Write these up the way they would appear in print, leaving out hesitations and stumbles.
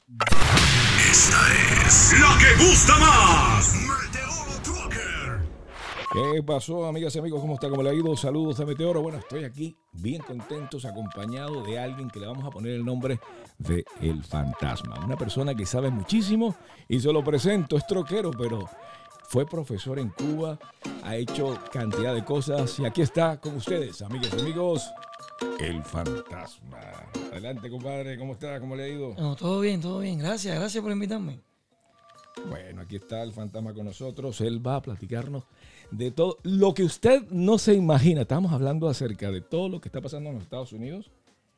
Esta es la que gusta más. Meteoro Trucker. ¿Qué pasó, amigas y amigos? ¿Cómo está? ¿Cómo le ha ido? Saludos de Meteoro. Bueno, estoy aquí bien contentos, acompañado de alguien que le vamos a poner el nombre de El Fantasma. Una persona que sabe muchísimo y se lo presento, es troquero, pero fue profesor en Cuba, ha hecho cantidad de cosas y aquí está con ustedes, amigas y amigos, El Fantasma. Adelante, compadre, ¿cómo está? ¿Cómo le ha ido? No, todo bien, todo bien. Gracias por invitarme. Bueno, aquí está el Fantasma con nosotros. Él va a platicarnos de todo lo que usted no se imagina. Estamos hablando acerca de todo lo que está pasando en los Estados Unidos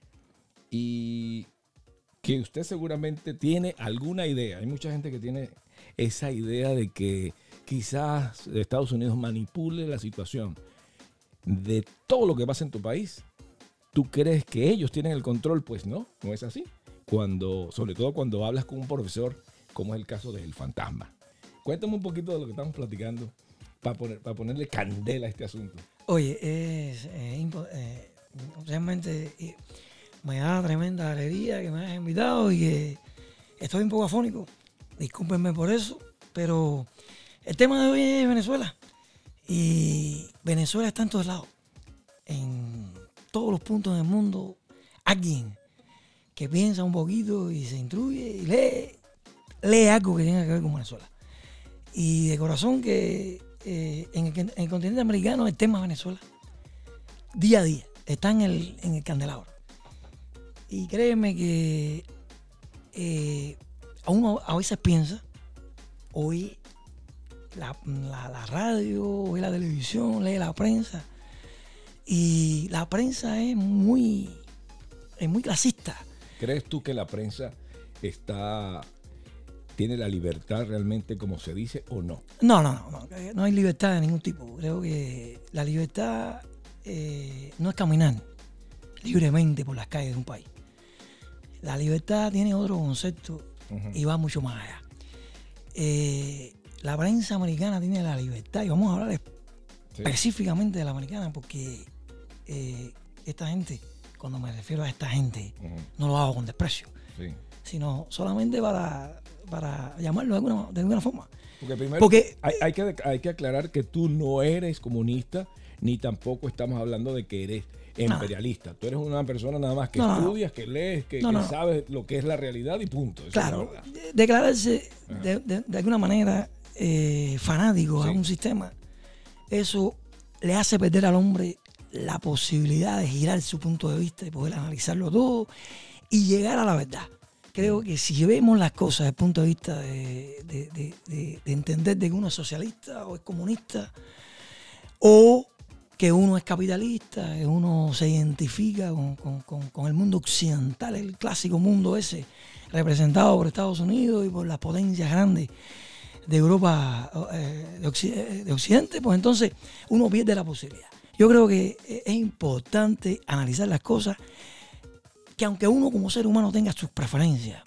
y que usted seguramente tiene alguna idea. Hay mucha gente que tiene esa idea de que quizás Estados Unidos manipule la situación de todo lo que pasa en tu país. ¿Tú crees que ellos tienen el control? Pues no es así. Sobre todo cuando hablas con un profesor, como es el caso del Fantasma. Cuéntame un poquito de lo que estamos platicando para ponerle candela a este asunto. Oye, realmente me da tremenda alegría que me hayas invitado y que estoy un poco afónico. Discúlpenme por eso, pero el tema de hoy es Venezuela. Y Venezuela está en todos lados. En todos los puntos del mundo, alguien que piensa un poquito y se instruye y lee algo que tenga que ver con Venezuela. Y de corazón que en el continente americano el tema de Venezuela, día a día, está en el candelabro. Y créeme que uno a veces piensa, oye la radio, oye la televisión, lee la prensa, y la prensa es muy clasista. ¿Crees tú que la prensa tiene la libertad realmente como se dice o no? No hay libertad de ningún tipo. Creo que la libertad no es caminar libremente por las calles de un país. La libertad tiene otro concepto y va mucho más allá. La prensa americana tiene la libertad, y vamos a hablar específicamente de la americana, porque esta gente, cuando me refiero a esta gente, no lo hago con desprecio, sino solamente para llamarlo de alguna forma. Porque hay que aclarar que tú no eres comunista, ni tampoco estamos hablando de que eres imperialista. Tú eres una persona nada más que estudias, que lees, que sabes lo que es la realidad y punto. Eso claro, declararse de alguna manera fanático a un sistema, eso le hace perder al hombre la posibilidad de girar su punto de vista y poder analizarlo todo y llegar a la verdad. Creo que si vemos las cosas desde el punto de vista de entender de que uno es socialista o es comunista, o que uno es capitalista, que uno se identifica con el mundo occidental, el clásico mundo ese, representado por Estados Unidos y por las potencias grandes de Europa, de Occidente, pues entonces uno pierde la posibilidad. Yo creo que es importante analizar las cosas, que aunque uno como ser humano tenga sus preferencias,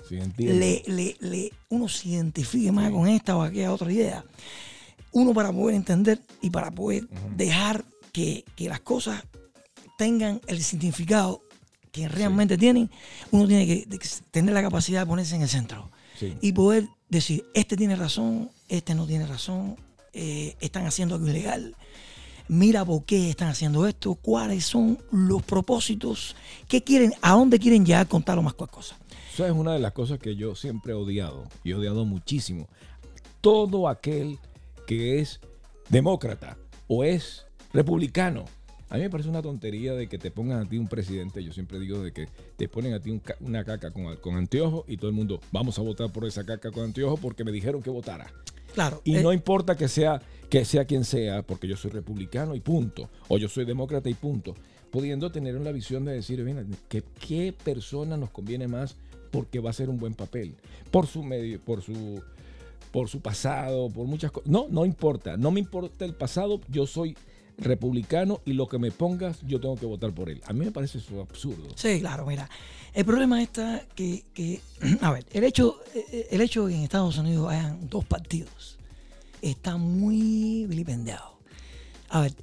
uno se identifique más con esta o aquella otra idea, uno para poder entender y para poder dejar que las cosas tengan el significado que realmente tienen, uno tiene que tener la capacidad de ponerse en el centro y poder decir, este tiene razón, este no tiene razón, están haciendo algo ilegal, mira por qué están haciendo esto, cuáles son los propósitos, qué quieren, a dónde quieren llegar con tal o más cual cosa. Eso es una de las cosas que yo siempre he odiado, y he odiado muchísimo. Todo aquel que es demócrata o es republicano, a mí me parece una tontería de que te pongan a ti un presidente. Yo siempre digo de que te ponen a ti una caca con anteojos y todo el mundo, vamos a votar por esa caca con anteojos porque me dijeron que votara. Claro. Y no importa que sea quien sea, porque yo soy republicano y punto, o yo soy demócrata y punto, pudiendo tener una visión de decir, mira, ¿qué persona nos conviene más porque va a hacer un buen papel? Por su medio, por su pasado, por muchas cosas. No importa, no me importa el pasado, yo soy republicano y lo que me pongas yo tengo que votar por él. A mí me parece eso absurdo. Sí, claro, mira, el problema está que a ver, el hecho de que en Estados Unidos hayan dos partidos está muy vilipendiado. A ver,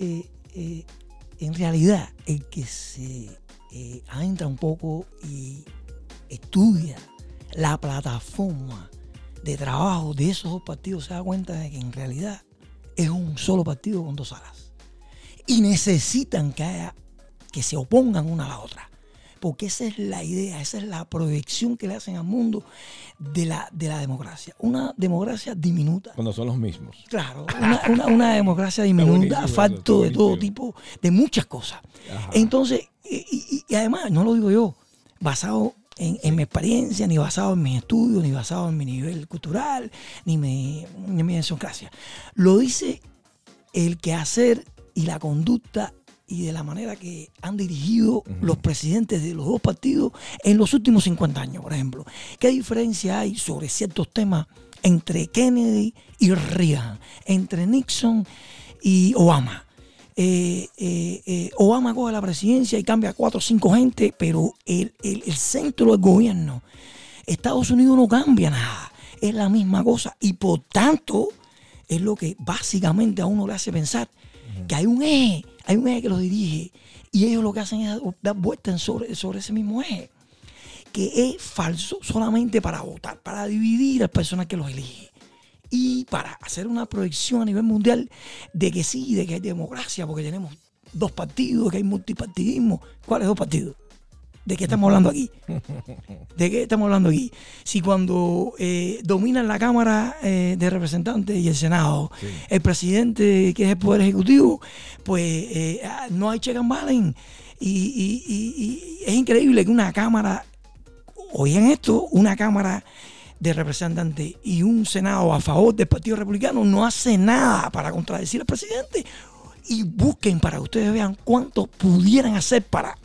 en realidad el que se adentra un poco y estudia la plataforma de trabajo de esos dos partidos se da cuenta de que en realidad es un solo partido con dos alas. Y necesitan que se opongan una a la otra. Porque esa es la idea, esa es la proyección que le hacen al mundo de la democracia. Una democracia diminuta. Cuando son los mismos. Claro, una democracia diminuta, falto de todo tipo, de muchas cosas. Ajá. Entonces, y además, no lo digo yo, basado en mi experiencia, ni basado en mis estudios, ni basado en mi nivel cultural, ni mi idiosincrasia. Lo dice el quehacer y la conducta y de la manera que han dirigido los presidentes de los dos partidos en los últimos 50 años, por ejemplo. ¿Qué diferencia hay sobre ciertos temas entre Kennedy y Reagan, entre Nixon y Obama? Obama coge la presidencia y cambia 4 o 5 gente, pero el centro del gobierno, Estados Unidos no cambia nada, es la misma cosa, y por tanto es lo que básicamente a uno le hace pensar que hay un eje que los dirige, y ellos lo que hacen es dar vueltas sobre ese mismo eje, que es falso solamente para votar, para dividir al personal que los elige y para hacer una proyección a nivel mundial de que sí, de que hay democracia, porque tenemos dos partidos, que hay multipartidismo. ¿Cuáles dos partidos? ¿De qué estamos hablando aquí? ¿De qué estamos hablando aquí? Si cuando dominan la Cámara de Representantes y el Senado, sí, el presidente, que es el Poder Ejecutivo, pues no hay check and balance. Y es increíble que una Cámara, oigan esto, una Cámara de Representantes y un Senado a favor del Partido Republicano no hace nada para contradecir al presidente. Y busquen para que ustedes vean cuánto pudieran hacer para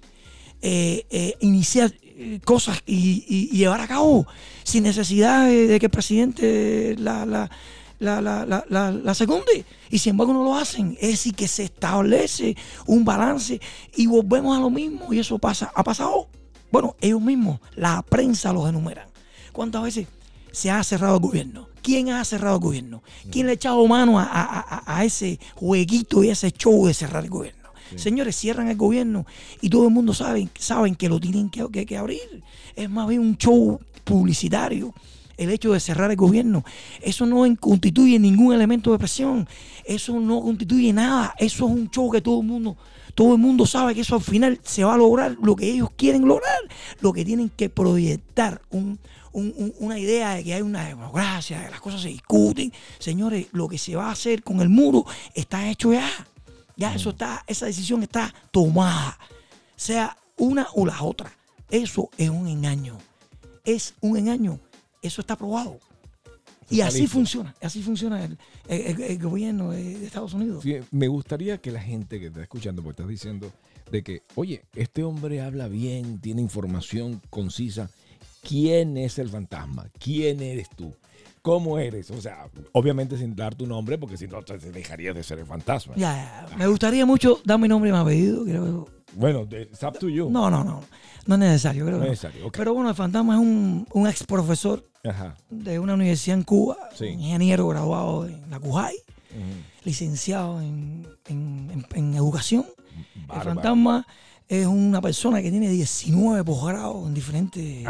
iniciar cosas y llevar a cabo sin necesidad de que el presidente la secunde, y sin embargo no lo hacen. Es decir, que se establece un balance y volvemos a lo mismo, y eso ha pasado. Bueno, ellos mismos, la prensa los enumeran. ¿Cuántas veces se ha cerrado el gobierno? ¿Quién ha cerrado el gobierno? ¿Quién le ha echado mano a ese jueguito y a ese show de cerrar el gobierno? Sí. Señores, cierran el gobierno y todo el mundo saben que lo tienen que abrir. Es más bien un show publicitario el hecho de cerrar el gobierno. Eso no constituye ningún elemento de presión. Eso no constituye nada. Eso es un show que todo el mundo sabe que eso al final se va a lograr lo que ellos quieren lograr. Lo que tienen que proyectar una idea de que hay una democracia, de que las cosas se discuten. Señores, lo que se va a hacer con el muro está hecho ya. Ya eso está, esa decisión está tomada. Sea una o la otra. Eso es un engaño. Es un engaño. Eso está probado. Y así funciona. Así funciona el gobierno de Estados Unidos. Sí, me gustaría que la gente que está escuchando, porque estás diciendo de que, oye, este hombre habla bien, tiene información concisa. ¿Quién es el fantasma? ¿Quién eres tú? ¿Cómo eres? O sea, obviamente sin dar tu nombre, porque si no te dejarías de ser el fantasma. Ya. Me gustaría mucho dar mi nombre y mi apellido. Creo. Bueno, it's up to you. No es necesario. Creo. No es necesario, okay. Pero bueno, el fantasma es un ex profesor de una universidad en Cuba, sí, un ingeniero graduado en la CUJAI, licenciado en educación. Bárbaro. El fantasma es una persona que tiene 19 posgrados en diferentes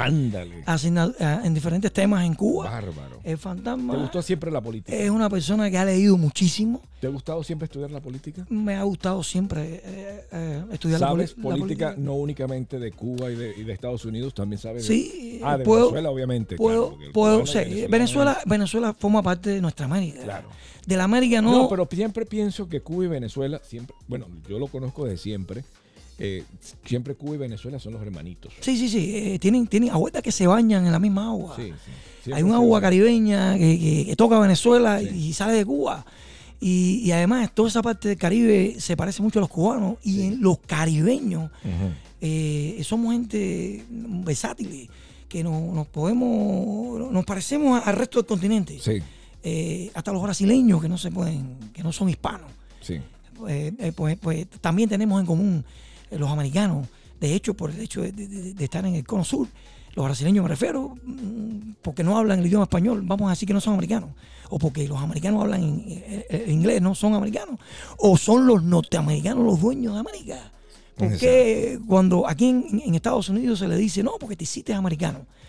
temas en Cuba. Bárbaro. El fantasma. ¿Te gustó siempre la política? Es una persona que ha leído muchísimo. ¿Te ha gustado siempre estudiar la política? Me ha gustado siempre estudiar ¿Sabes la política? No únicamente de Cuba y de Estados Unidos, también sabes. Sí. De Venezuela, obviamente. Venezuela forma parte de nuestra América. Claro. De la América no. No, pero siempre pienso que Cuba y Venezuela, siempre, bueno, yo lo conozco desde siempre. Siempre Cuba y Venezuela son los hermanitos. Sí. Tienen aguas que se bañan en la misma agua. Sí. Hay un agua caribeña que toca Venezuela, sí, y sale de Cuba. Y además toda esa parte del Caribe se parece mucho a los cubanos. Y sí, los caribeños somos gente versátil, que nos parecemos al resto del continente. Sí. Hasta los brasileños que no son hispanos. Sí. Pues también tenemos en común los americanos. De hecho, por el hecho de estar en el cono sur, los brasileños, me refiero, porque no hablan el idioma español, vamos a decir que no son americanos, o porque los americanos hablan inglés, no son americanos, o son los norteamericanos los dueños de América. Porque cuando aquí en Estados Unidos se le dice, no, porque te hiciste americano. Sí.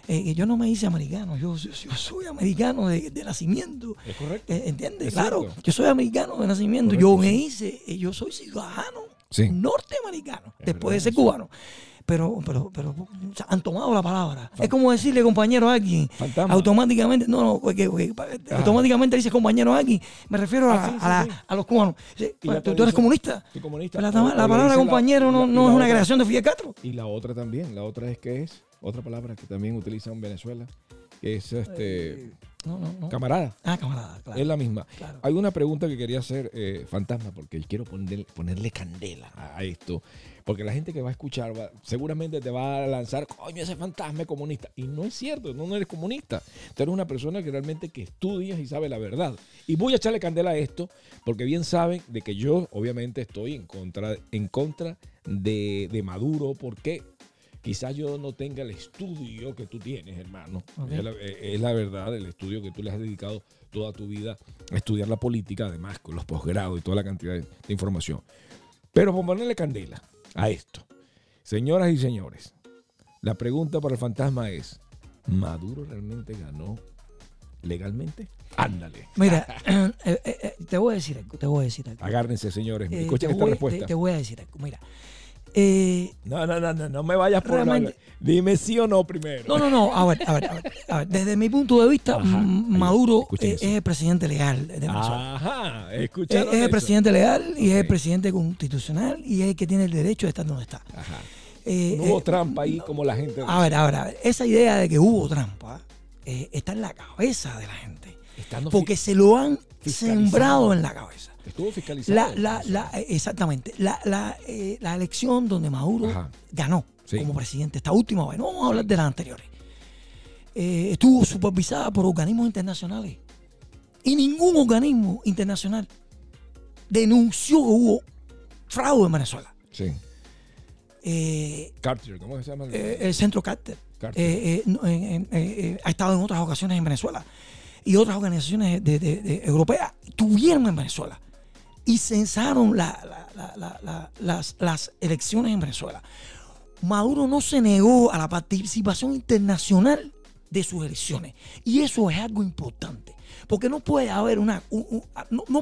Yo no me hice americano, yo soy americano de nacimiento. Es correcto. ¿Entiendes? Es Claro, cierto. yo soy americano de nacimiento. Correcto, Yo me sí. hice, yo soy ciudadano Sí. norteamericano, Es después de verdad ser eso. cubano. Pero o sea, han tomado la palabra. Es como decirle compañero a alguien. Fantasma. Automáticamente, automáticamente dice compañero a alguien. Me refiero Ah, sí, sí. a los cubanos. Sí, Y la ¿Tú eres tradición- comunista? Soy comunista. Pero O la le palabra dice compañero no y es la una otra- creación de Fidel Castro. Y la otra también, la otra es que es otra palabra que también utilizan en Venezuela, que es No. camarada. Camarada, claro. Es la misma. Claro. Hay una pregunta que quería hacer, Fantasma, porque quiero ponerle candela a esto. Porque la gente que va a escuchar seguramente te va a lanzar, coño, ese fantasma es comunista. Y no es cierto, no eres comunista. Tú eres una persona que realmente que estudias y sabe la verdad. Y voy a echarle candela a esto, porque bien saben de que yo obviamente estoy en contra de Maduro, porque quizás yo no tenga el estudio que tú tienes, hermano. Okay. Es la verdad, el estudio que tú le has dedicado toda tu vida a estudiar la política, además con los posgrados y toda la cantidad de información. Pero por ponerle candela a esto, señoras y señores, la pregunta para el fantasma es, ¿Maduro realmente ganó legalmente? Ándale. Mira, te voy a decir algo. Agárrense, señores. Escuchen Te esta voy- respuesta. te voy a decir algo. Mira, No me vayas por Realmente- Dime sí o no primero. no. A ver. Desde mi punto de vista, Ajá, Maduro escuchen es eso. el presidente legal de Venezuela. Ajá, Es escucharon el eso? presidente legal y es el Ok. presidente constitucional y es el que tiene el derecho de estar donde está. Ajá. Eh, No hubo eh, trampa ahí como la gente A ver. Esa idea de que hubo trampa está en la cabeza de la gente. Estando Porque se lo han fiscalizado. sembrado en la cabeza. estuvo fiscalizado. Exactamente. La elección donde Maduro Ajá. ganó Sí. como presidente, esta última vez, no vamos a hablar de las anteriores, estuvo supervisada por organismos internacionales. Y ningún organismo internacional denunció que hubo fraude en Venezuela. Sí. Eh, Carter, ¿cómo se llama? el Centro Carter Carter. ha estado en otras ocasiones en Venezuela y otras organizaciones de europeas estuvieron en Venezuela y censaron las elecciones en Venezuela. Maduro no se negó a la participación internacional de sus elecciones y eso es algo importante porque no puede haber no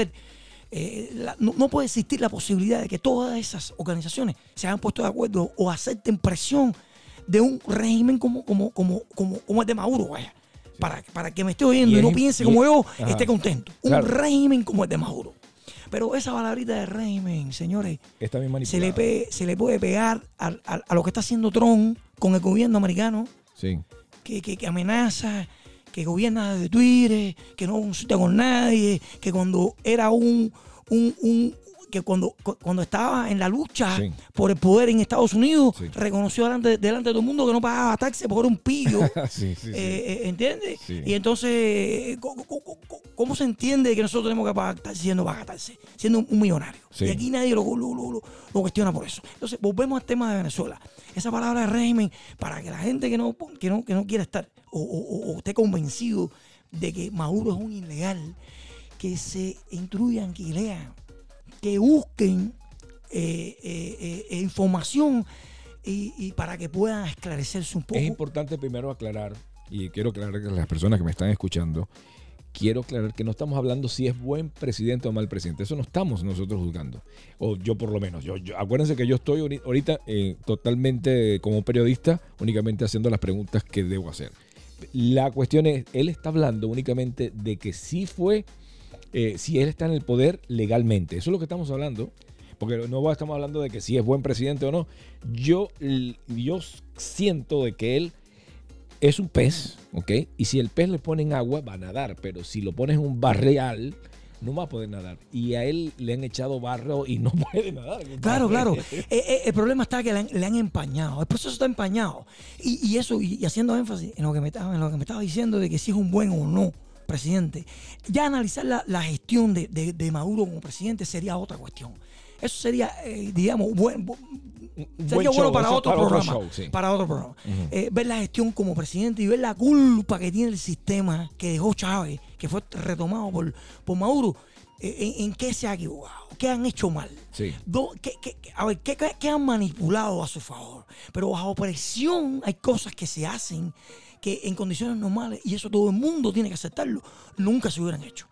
puede existir la posibilidad de que todas esas organizaciones se hayan puesto de acuerdo o acepten presión de un régimen como el de Maduro, vaya. Para que me esté oyendo y no piense como yo, ajá. esté contento. Claro. Un régimen como el de Maduro. Pero esa palabrita de régimen, señores, Está bien se manipulado. le puede pegar a lo que está haciendo Trump con el gobierno americano, Sí. que amenaza, que gobierna desde Twitter, que no consulta con nadie, que cuando era que cuando estaba en la lucha Sí. por el poder en Estados Unidos, Sí. reconoció delante de todo el mundo que no pagaba taxes porque era un pillo. sí. ¿Entiendes? Sí. Y entonces, ¿cómo se entiende que nosotros tenemos que pagar taxes siendo un millonario? Sí. Y aquí nadie lo cuestiona por eso. Entonces, volvemos al tema de Venezuela. Esa palabra de régimen, para que la gente que no quiera estar o esté convencido de que Maduro es un ilegal, que se instruyan, que lean, que busquen información y para que puedan esclarecerse un poco. Es importante primero aclarar, y quiero aclarar que las personas que me están escuchando, quiero aclarar que no estamos hablando si es buen presidente o mal presidente. Eso no estamos nosotros juzgando. O yo por lo menos. Acuérdense que yo estoy ahorita totalmente como periodista, únicamente haciendo las preguntas que debo hacer. La cuestión es, él está hablando únicamente de que sí fue, si él está en el poder legalmente. Eso es lo que estamos hablando. Porque no estamos hablando de que si es buen presidente o no. Yo siento de que él es un pez, ¿ok? Y si el pez le ponen agua, va a nadar. Pero si lo pones en un barrial, no va a poder nadar. Y a él le han echado barro y no puede nadar. Claro. El problema está que le han empañado. El proceso está empañado. Y eso, y haciendo énfasis en lo que me estaba diciendo de que si es un buen o no presidente. Ya analizar la gestión de Maduro como presidente sería otra cuestión. Eso sería, digamos, sería bueno para otro programa. Para otro programa. Ver la gestión como presidente y ver la culpa que tiene el sistema que dejó Chávez, que fue retomado por Maduro. en qué se ha equivocado, qué han hecho mal. Sí. A ver, ¿qué han manipulado a su favor? Pero bajo presión hay cosas que se hacen que en condiciones normales, y eso todo el mundo tiene que aceptarlo, nunca se hubieran hecho.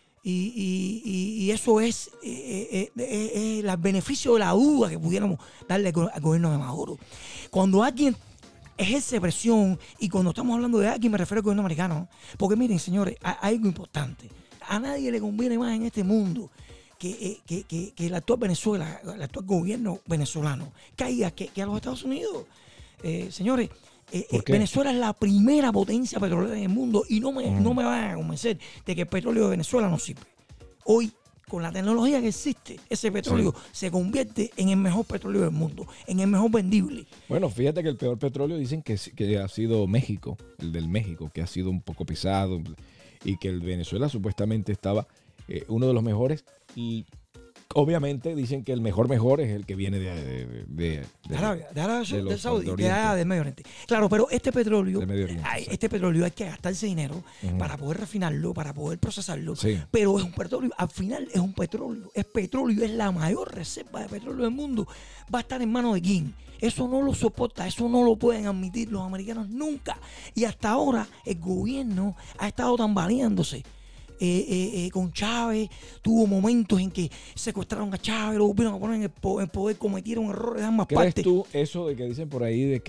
Y eso es el beneficio de la duda que pudiéramos darle al gobierno de Maduro. Cuando alguien ejerce presión, y cuando estamos hablando de alguien me refiero al gobierno americano, porque miren, señores, hay algo importante. A nadie le conviene más en este mundo que el actual Venezuela, el actual gobierno venezolano caiga que a los Estados Unidos. Señores, Venezuela es la primera potencia petrolera en el mundo, y no me van a convencer de que el petróleo de Venezuela no sirve. Hoy, con la tecnología que existe, ese petróleo se convierte en el mejor petróleo del mundo, en el mejor vendible. Bueno, fíjate que el peor petróleo dicen que ha sido México, el del México, que ha sido un poco pisado, y que el Venezuela supuestamente estaba uno de los mejores, y obviamente dicen que el mejor es el que viene de Arabia, del Saudí, del Medio Oriente. Claro, pero este petróleo hay que gastarse dinero para poder refinarlo, para poder procesarlo. Sí. Pero es un petróleo, al final es un petróleo. Es petróleo, es la mayor reserva de petróleo del mundo. Va a estar en manos de quién. Eso no lo soporta, eso no lo pueden admitir los americanos nunca. Y hasta ahora el gobierno ha estado tambaleándose. Con Chávez, tuvo momentos en que secuestraron a Chávez, lo volvieron a poner en el poder, cometieron errores de ambas partes. ¿Crees tú eso de que dicen por ahí de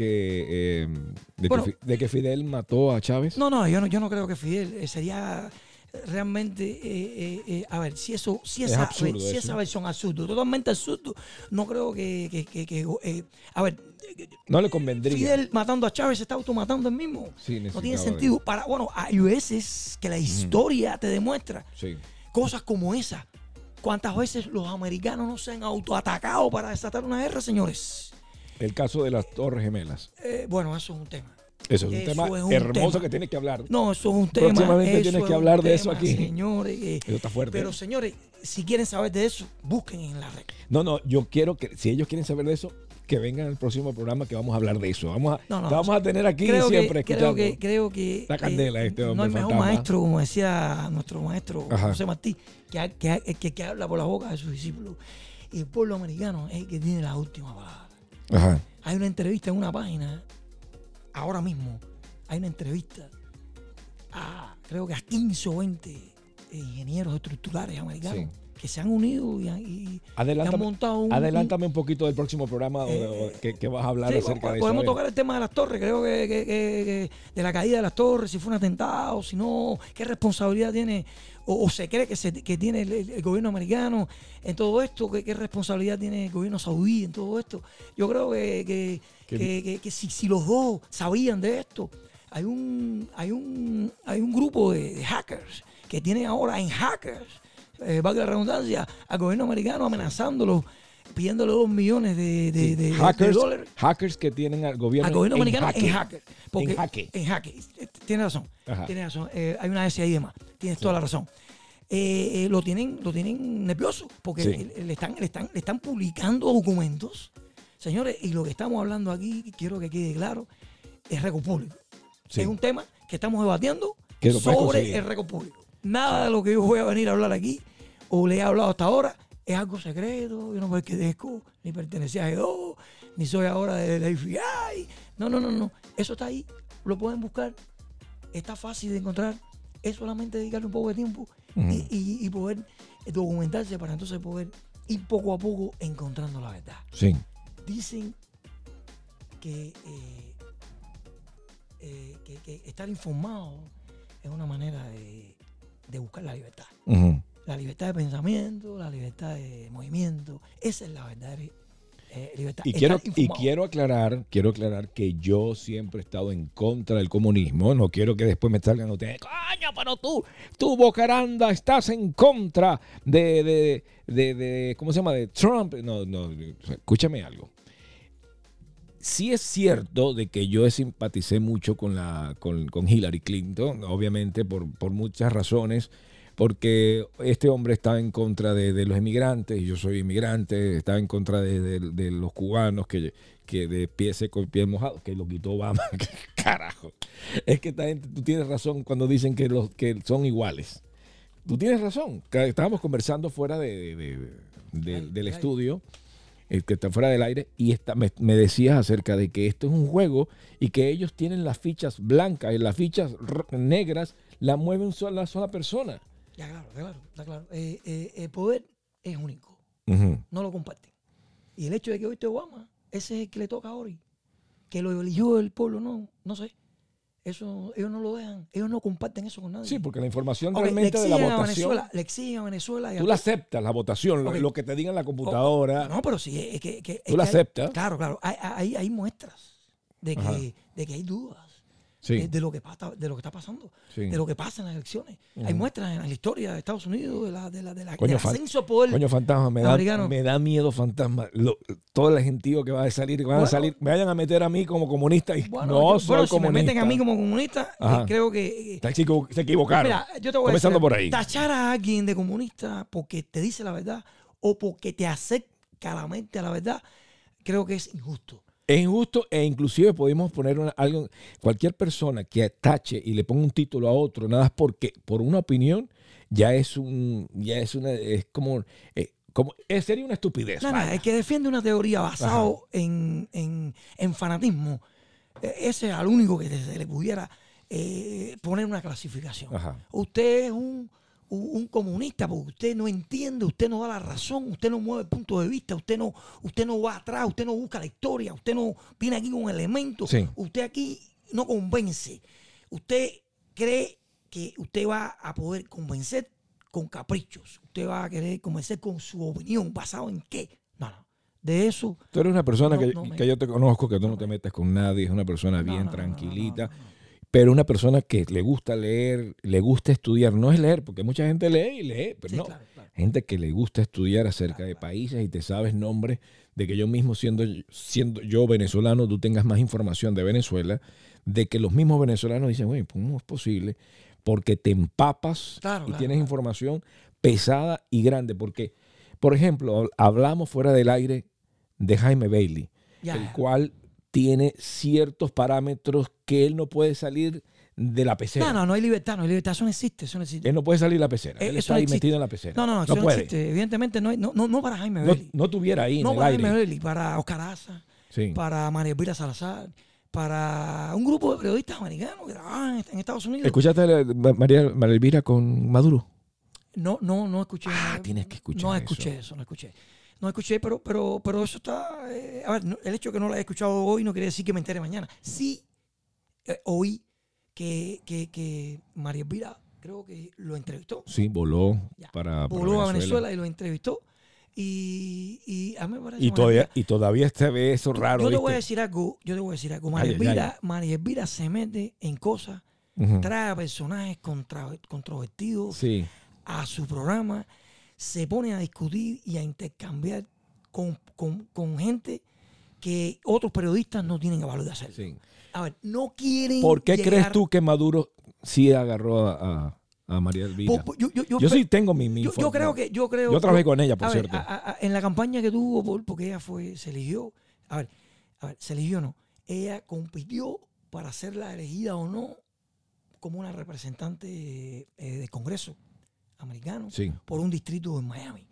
que Fidel mató a Chávez? No, yo no creo que Fidel sería realmente, a ver, si esa versión absurdo, totalmente absurdo, no creo que a ver, no le convendría. Fidel matando a Chávez se está automatando él mismo. Sí, no tiene sentido. Hay veces que la historia te demuestra cosas como esa. ¿Cuántas veces los americanos no se han autoatacado para desatar una guerra, señores? El caso de las Torres Gemelas. Bueno, eso es un tema. Eso es un hermoso tema que tienes que hablar. No, eso es un tema. Próximamente tienes que hablar de eso aquí. Señores, eso está fuerte. Pero señores, si quieren saber de eso, busquen en la red. No, yo quiero que, si ellos quieren saber de eso, que vengan al próximo programa que vamos a hablar de eso. Vamos a tener aquí siempre escuchando. Creo que la candela este hombre. No hay mejor maestro, como decía nuestro maestro José Martí, que habla por la boca de sus discípulos. Y el pueblo americano es el que tiene la última palabra. Ajá. Hay una entrevista en una página, ahora mismo, hay una entrevista creo que a 15 o 20 ingenieros estructurales americanos que se han unido y han montado Adelántame un poquito del próximo programa que vas a hablar acerca de eso. Podemos tocar el tema de las torres, creo que de la caída de las torres, si fue un atentado, si no, qué responsabilidad tiene o se cree que tiene el gobierno americano en todo esto, qué responsabilidad tiene el gobierno saudí en todo esto. Yo creo que si los dos sabían de esto, hay un grupo de hackers que tienen ahora en hackers, valga la redundancia, al gobierno americano amenazándolo, pidiéndole 2 millones de dólares. Hackers que tienen al gobierno americano en hacker. En jaque. Tienes razón. Hay una S ahí de más. Tienes toda la razón. Lo tienen nervioso porque le están publicando documentos. Señores, y lo que estamos hablando aquí, quiero que quede claro, es récord público. Es un tema que estamos debatiendo sobre el récord público. Nada de lo que yo voy a venir a hablar aquí o le he hablado hasta ahora es algo secreto. Yo no pertenezco, ni pertenecía a G2, ni soy ahora de la FBI. No. Eso está ahí. Lo pueden buscar. Está fácil de encontrar. Es solamente dedicarle un poco de tiempo y poder documentarse para entonces poder ir poco a poco encontrando la verdad. Sí. Dicen que estar informado es una manera de buscar la libertad. La libertad de pensamiento, la libertad de movimiento. Esa es la verdadera libertad. Y quiero aclarar que yo siempre he estado en contra del comunismo. No quiero que después me salgan ustedes, coño, pero tú Bocaranda, estás en contra de ¿cómo se llama? De Trump. No, escúchame algo. Sí es cierto de que yo simpaticé mucho con Hillary Clinton, obviamente por muchas razones, porque este hombre estaba en contra de los inmigrantes, y yo soy inmigrante, estaba en contra de los cubanos que de pie seco y pie mojado, que lo quitó Obama. Carajo. Es que esta gente, tú tienes razón cuando dicen que son iguales. tú tienes razón. Estábamos conversando fuera del estudio, que está fuera del aire, y me decías acerca de que esto es un juego y que ellos tienen las fichas blancas y las fichas negras las mueve la sola persona. Ya, claro, está claro. El poder es único. Uh-huh. No lo comparten. Y el hecho de que hoy esté Obama, ese es el que le toca ahora. Que lo eligió el pueblo, no sé. Eso ellos no lo dejan. Ellos no comparten eso con nadie. Sí, porque la información Okay, realmente de la votación... Le exigen a Venezuela. Tú la aceptas, la votación, okay. lo que te diga en la computadora. No, pero sí. Tú la aceptas. Claro. Hay muestras de que hay dudas. Sí. De lo que está pasando, sí. de lo que pasa en las elecciones. Hay muestras en la historia de Estados Unidos del ascenso al poder. Coño, Fantasma, me da miedo, Fantasma. Todo el gentío que va a salir, me vayan a meter a mí como comunista y no soy comunista. Si me meten a mí como comunista, creo que... se equivocaron. Mira, yo te voy comenzando a decir, por ahí. Tachar a alguien de comunista porque te dice la verdad o porque te acerca la mente a la verdad, creo que es injusto. Es injusto e inclusive podemos poner cualquier persona que tache y le ponga un título a otro, nada más porque por una opinión sería una estupidez. El que defiende una teoría basado en fanatismo, ese es al único que se le pudiera poner una clasificación. Ajá. Usted es un comunista porque usted no entiende, usted no da la razón, usted no mueve el punto de vista, usted no va atrás, usted no busca la historia, usted no viene aquí con elementos, sí. Usted aquí no convence, usted cree que usted va a poder convencer con caprichos, usted va a querer convencer con su opinión, ¿basado en qué? No. De eso... Tú eres una persona que yo te conozco, que tú no te metes con nadie, es una persona bien tranquilita. Pero una persona que le gusta leer, le gusta estudiar, no es leer, porque mucha gente lee, pero sí, no. Claro. Gente que le gusta estudiar acerca de países y te sabes nombres de que yo mismo, siendo yo venezolano, tú tengas más información de Venezuela, de que los mismos venezolanos dicen, güey, ¿cómo es posible? Porque te empapas y tienes información pesada y grande. Porque, por ejemplo, hablamos fuera del aire de Jaime Bailey, el cual... tiene ciertos parámetros que él no puede salir de la pecera. No hay libertad, eso no existe, Él no puede salir de la pecera, él está ahí metido en la pecera. No puede. Existe. Evidentemente no para Jaime Bailey. No tuviera ahí en el aire. No para Jaime Bailey, para Oscar Aza, sí. Para María Elvira Salazar, para un grupo de periodistas americanos que trabajan en Estados Unidos. ¿Escuchaste a María Elvira con Maduro? No escuché. Tienes que escuchar No escuché, pero eso está... a ver, el hecho de que no lo haya escuchado hoy no quiere decir que me entere mañana. Sí, oí que María Elvira creo que lo entrevistó. Sí, voló para Venezuela y lo entrevistó. Y a mí me parece... Y todavía se ve eso raro. Yo te voy a decir algo. María Elvira se mete en cosas, trae a personajes controvertidos a su programa, se pone a discutir y a intercambiar con gente que otros periodistas no tienen el valor de hacerlo. Sí. A ver, no quieren... ¿Por qué crees tú que Maduro sí agarró a María Elvira? Yo sí tengo mi información. Yo trabajé con ella, por cierto. En la campaña que tuvo, porque ella se eligió... A ver, se eligió no. Ella compitió para ser la elegida o no como una representante del Congreso americano por un distrito en Miami.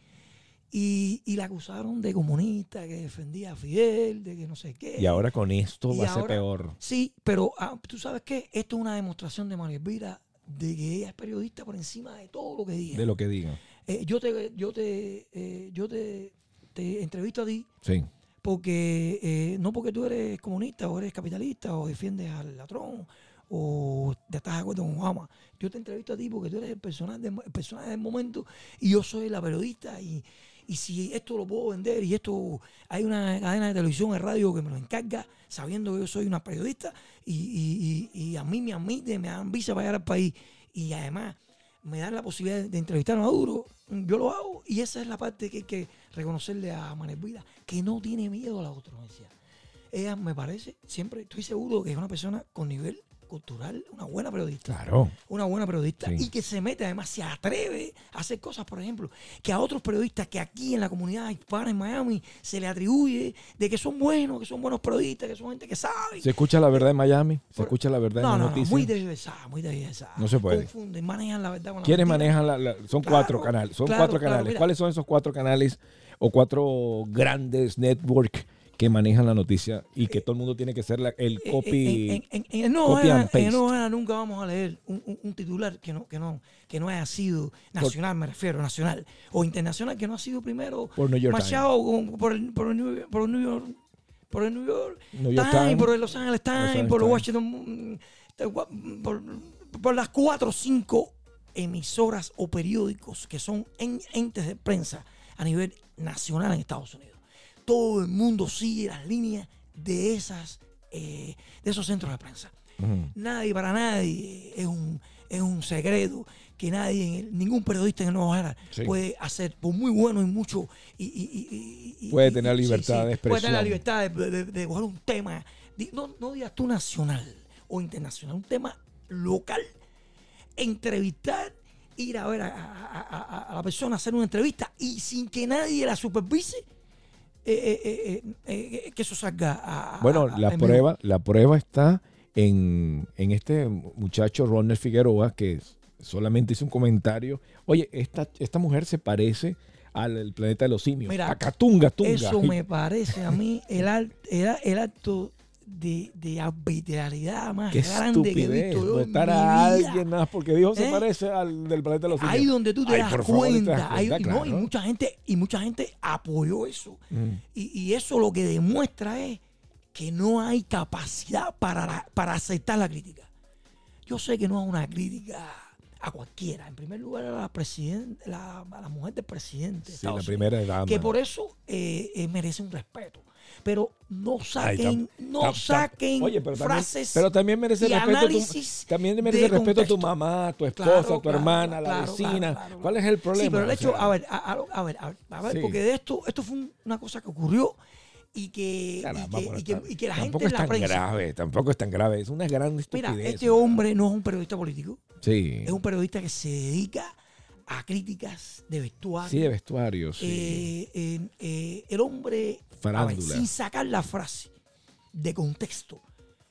Y la acusaron de comunista, que defendía a Fidel, de que no sé qué. Y ahora con esto va a ser peor. Sí, pero tú sabes qué, esto es una demostración de María Elvira de que ella es periodista por encima de todo lo que diga. De lo que diga. Yo te entrevisto a ti. Sí. Porque no porque tú eres comunista o eres capitalista o defiendes al ladrón o te estás de acuerdo con Obama. Yo te entrevisto a ti porque tú eres el personaje del momento y yo soy la periodista y si esto lo puedo vender y esto hay una cadena de televisión, de radio que me lo encarga sabiendo que yo soy una periodista y a mí me admite, me dan visa para llegar al país y además me dan la posibilidad de entrevistar a Maduro, yo lo hago y esa es la parte que hay que reconocerle a María Elvira, que no tiene miedo a la controversia. Ella me parece, siempre estoy seguro que es una persona con nivel cultural, una buena periodista. Claro. Una buena periodista. Sí. Y que se mete, además, se atreve a hacer cosas, por ejemplo, que a otros periodistas que aquí en la comunidad hispana en Miami se le atribuye de que son buenos periodistas, que son gente que sabe. ¿Se escucha la verdad en Miami? ¿Se escucha la verdad en No, las no, noticias? muy tergiversada, muy tergiversada. No se puede. Confunden, manejan la verdad con la ¿Quiénes mentira. manejan son Claro, cuatro canales? Son claro, cuatro claro, canales. mira. ¿Cuáles son esos cuatro canales o cuatro grandes networks que manejan la noticia y que todo el mundo tiene que ser el copy? En el copy and paste. Nuevo Era nunca vamos a leer un titular que no haya sido nacional, me refiero, nacional, o internacional, que no ha sido primero Por New York machado por el New York New York Times, Times, por el Los Angeles Times, por el Washington, por las 4 o 5 emisoras o periódicos que son entes de prensa a nivel nacional en Estados Unidos. Todo el mundo sigue las líneas de esos centros de prensa. Nadie, para nadie es un secreto que ningún periodista en el Nuevo Era puede hacer, por muy bueno y mucho. Puede tener libertad de expresión. Puede tener la libertad de coger un tema, no digas tú nacional o internacional, un tema local, entrevistar, ir a ver a la persona, hacer una entrevista y sin que nadie la supervise. Que eso salga bueno, la prueba está en este muchacho Ronald Figueroa, que solamente hizo un comentario. Oye, esta mujer se parece al planeta de los simios. Mira, a Catunga. Eso me parece a mí el acto de arbitrariedad más Qué grande que he estupidez, visto yo en mi votar a vida. alguien más porque dijo se ¿Eh? parece al del planeta de los simios. Ahí donde tú te das por favor, cuenta, te das cuenta, claro. y mucha gente apoyó eso. Y eso lo que demuestra es que no hay capacidad para aceptar la crítica. Yo sé que no es una crítica a cualquiera. En primer lugar a la mujer del presidente de Sí, la Estados primera Unidos, dama. que por eso merece un respeto. Pero no saquen Oye, pero frases pero también merece y respeto análisis también merece de respeto a tu contexto. mamá, tu esposa, Claro, tu hermana, la claro, vecina. claro. ¿Cuál es el problema? Sí, pero el O hecho, sea, a ver, Sí. porque de esto fue una cosa que ocurrió y que, caramba, y que la gente tampoco en es la tan prensa. grave, tampoco es tan grave. Es una gran estupidez. Mira, este hombre no es un periodista político, Sí. es un periodista que se dedica a críticas de vestuario. Sí, de vestuario, sí. El hombre, Farándula. sin sacar la frase de contexto,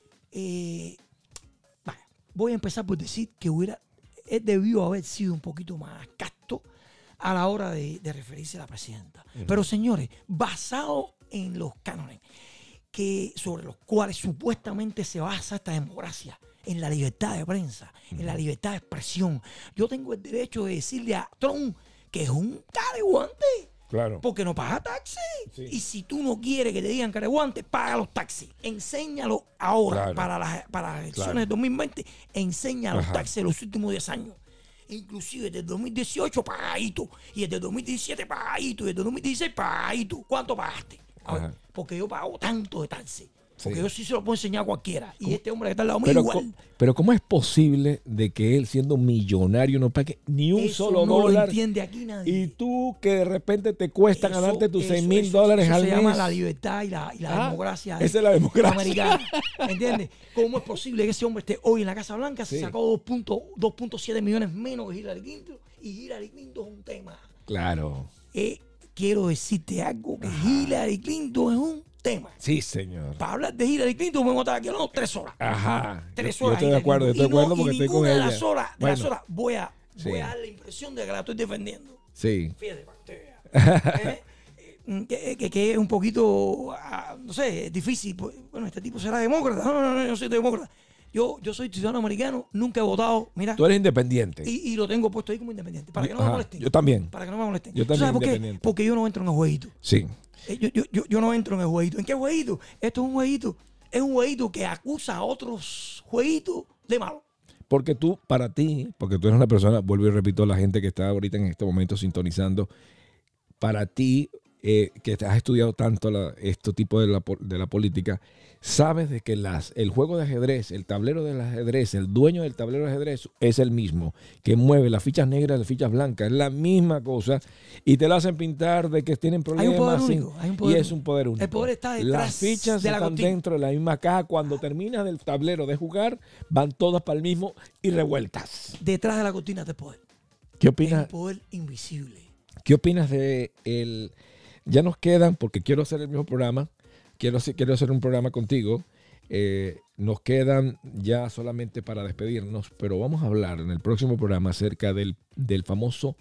voy a empezar por decir que él debió haber sido un poquito más casto a la hora de referirse a la presidenta. Pero señores, basado en los cánones sobre los cuales supuestamente se basa esta democracia, en la libertad de prensa, en la libertad de expresión, yo tengo el derecho de decirle a Trump que es un careguante. Claro. Porque no paga taxi. Sí. Y si tú no quieres que te digan careguante, paga los taxis. Enséñalo ahora, Claro. para las elecciones Claro. del 2020. Enseña los Ajá. taxis de los últimos 10 años. Inclusive desde el 2018 pagadito. Y desde el 2017 pagadito. Y desde el 2016 pagadito. ¿Cuánto pagaste? A ver, Ajá. porque yo pago tanto de taxi. Porque Sí. yo sí se lo puedo enseñar a cualquiera. Y este hombre que está al lado mío Pero, igual. pero ¿cómo es posible de que él, siendo millonario, no pague ni un Eso solo no lo dólar? entiende aquí nadie. Y tú que de repente te cuesta Eso- ganarte tus eso- $6,000 eso al se mes. llama la libertad y la democracia. Esa es la democracia. Americana. ¿Entiendes? ¿Cómo es posible que ese hombre esté hoy en la Casa Blanca? Se Sí. sacó 2.7 millones menos que Hillary Clinton. Y Hillary Clinton es un tema. Claro. Quiero decirte algo, que Hillary Clinton es un tema. Sí, señor. Para hablar de Hillary Clinton me voy a estar aquí hablando 3 horas. Ajá. 3 Yo horas. estoy de Hillary acuerdo, Clinton. porque estoy con ninguna ella. de las horas, Bueno, voy a Sí. dar la impresión de que la estoy defendiendo. sí. Fíjate, para que usted vea. Que es un poquito, no sé, es difícil. Bueno, este tipo será demócrata. No, yo soy demócrata. Yo soy ciudadano americano, nunca he votado. Mira, Tú eres independiente. y lo tengo puesto ahí como independiente. Para que no me Ajá, molesten. yo también. Para que no me molesten. Yo ¿Tú también sabes por qué? independiente. Porque yo no entro en el jueguito. Sí. Yo no entro en el jueguito. ¿En qué jueguito? Esto es un jueguito. Es un jueguito que acusa a otros jueguitos de malo. Porque para ti, porque tú eres una persona, vuelvo y repito a la gente que está ahorita en este momento sintonizando, para ti que has estudiado tanto este tipo de la política, sabes de que el juego de ajedrez, el tablero del ajedrez, el dueño del tablero de ajedrez es el mismo, que mueve las fichas negras y las fichas blancas, es la misma cosa, y te lo hacen pintar de que tienen problemas. Hay un poder único, y es un poder único. El poder está detrás las fichas de la están cortina. dentro de la misma caja. Cuando terminas del tablero de jugar, van todas para el mismo y revueltas. Detrás de la cortina del poder. ¿Qué Es opinas? un poder invisible. ¿Qué opinas de el? Ya nos quedan, porque quiero hacer el mismo programa, quiero hacer un programa contigo. Nos quedan ya solamente para despedirnos, pero vamos a hablar en el próximo programa acerca del famoso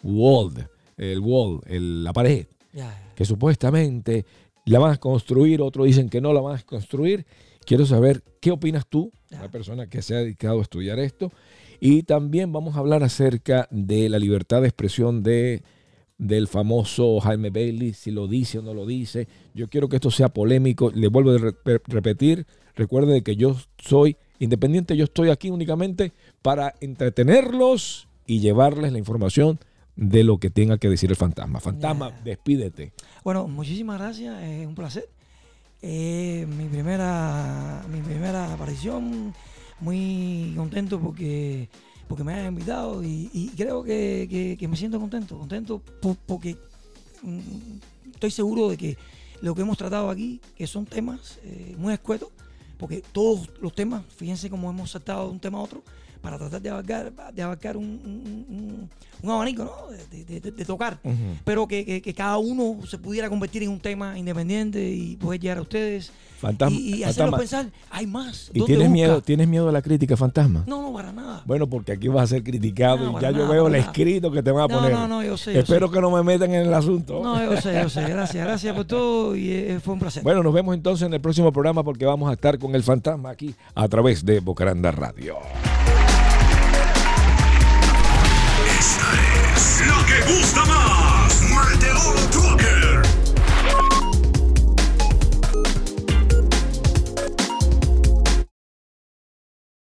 la pared, que supuestamente la van a construir, otros dicen que no la van a construir. Quiero saber qué opinas tú, una persona que se ha dedicado a estudiar esto, y también vamos a hablar acerca de la libertad de expresión del famoso Jaime Bailey, si lo dice o no lo dice. Yo quiero que esto sea polémico. Le vuelvo a repetir, recuerde que yo soy independiente, yo estoy aquí únicamente para entretenerlos y llevarles la información de lo que tenga que decir el fantasma. Fantasma, despídete. Bueno, muchísimas gracias, es un placer. Mi primera aparición, muy contento porque me han invitado y creo que me siento contento porque estoy seguro de que lo que hemos tratado aquí, que son temas muy escuetos, porque todos los temas, fíjense cómo hemos saltado de un tema a otro para tratar de abarcar un abanico, ¿no? de tocar, pero que cada uno se pudiera convertir en un tema independiente y poder llegar a ustedes y hacerlos pensar, hay más. ¿Y tienes miedo a la crítica, fantasma? No, para nada. Bueno, porque aquí vas a ser criticado y ya yo nada, veo el escrito que te van a poner. No, yo sé. Espero que no me metan en el asunto. No, yo sé. Gracias por todo y fue un placer. Bueno, nos vemos entonces en el próximo programa porque vamos a estar con el fantasma aquí a través de Bocaranda Radio. Esta es la que gusta más.